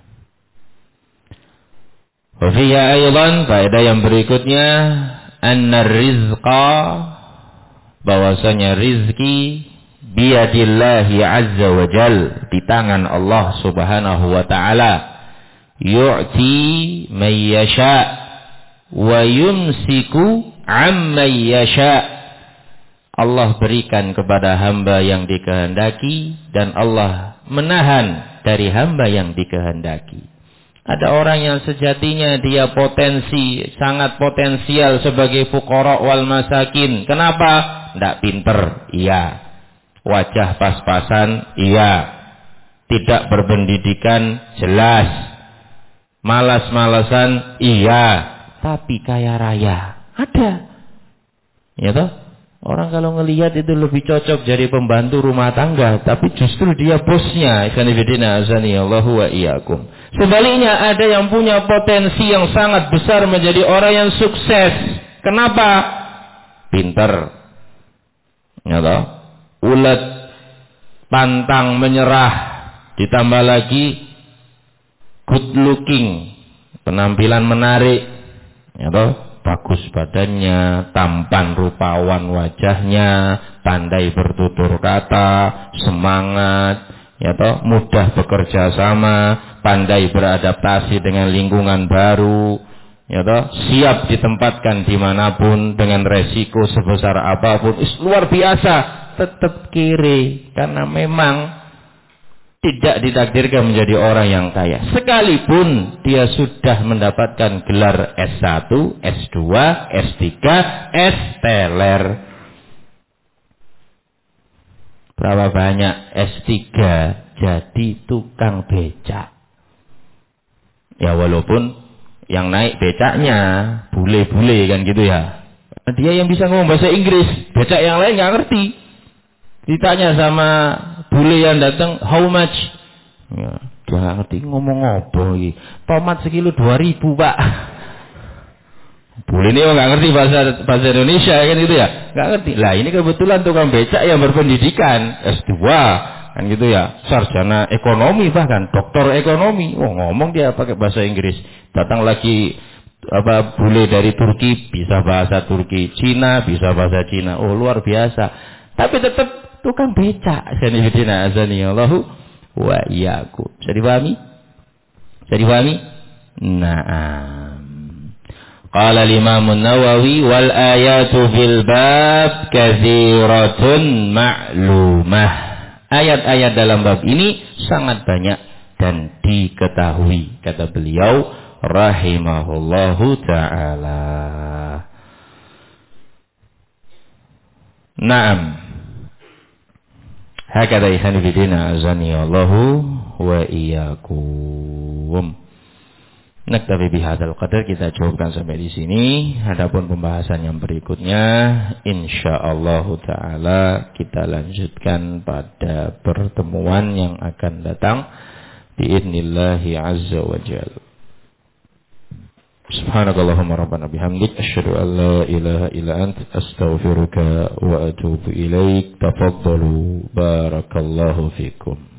Wa fiha aydan, faedah yang berikutnya, anna rizqa, bahwasanya rizki biyadillahi azza wa jal, di tangan Allah subhanahu wa ta'ala. Yu'ti man yasha wa yumsiku amman yasha. Allah berikan kepada hamba yang dikehendaki dan Allah menahan dari hamba yang dikehendaki. Ada orang yang sejatinya dia potensi, sangat potensial sebagai fuqara wal masakin. Kenapa? Tidak pinter, iya. Wajah pas-pasan, iya. Tidak berpendidikan, jelas. Malas-malasan, iya. Tapi kaya raya, ada. Ya toh? Orang kalau ngelihat itu lebih cocok jadi pembantu rumah tangga, tapi justru dia bosnya. Ikhwanifidina azani Allahu wa iyyakum. Sebaliknya ada yang punya potensi yang sangat besar menjadi orang yang sukses. Kenapa? Pinter. Ya toh? Ulet, pantang menyerah, ditambah lagi good looking, penampilan menarik. Ya toh? Bagus badannya, tampan rupawan wajahnya, pandai bertutur kata, semangat, ya toh, mudah bekerja sama, pandai beradaptasi dengan lingkungan baru, ya toh, siap ditempatkan dimanapun dengan resiko sebesar apapun. Luar biasa, tetap kiri karena memang tidak ditakdirkan menjadi orang yang kaya. Sekalipun dia sudah mendapatkan gelar S1, S2, S3, S-teler. Berapa banyak S3 jadi tukang becak. Ya walaupun yang naik becaknya bule-bule kan gitu ya. Dia yang bisa ngomong bahasa Inggris, becak yang lain nggak ngerti. Ditanya sama bule yang datang, how much? Ya, dia nggak ngerti ngomong apa ini. Tomat sekilo 2.000 pak. Bule ini nggak ngerti bahasa Indonesia kan gitu ya, nggak ngerti. Lah ini kebetulan tukang becak yang berpendidikan S2 kan gitu ya, sarjana ekonomi bahkan doktor ekonomi. Oh ngomong dia pakai bahasa Inggris. Datang lagi bule dari Turki bisa bahasa Turki, Cina bisa bahasa Cina. Oh luar biasa. Tapi tetap tukang becak. Sanibidina azani Allahu wa iyyakum. Bisa dipahami? Bisa dipahami? Naam. Qala al-Imam an-Nawawi wal ayatu fil bab katsiratun ma'lumah. Ayat-ayat dalam bab ini sangat banyak dan diketahui, kata beliau rahimahullahu taala. Naam. Hakadha ikhwanifidina azani Allahu wa iyyakum. Naktafi bihadzal qadar, kita cukupkan sampai di sini. Adapun pembahasan yang berikutnya insyaallah taala kita lanjutkan pada pertemuan yang akan datang biidznillah azza wa jalla. Subhanakallahumma rabbana bihamdik asyhadu an la ilaha illa ant astaghfiruka wa atubu ilaik. Tafaddalu barakallahu fikum.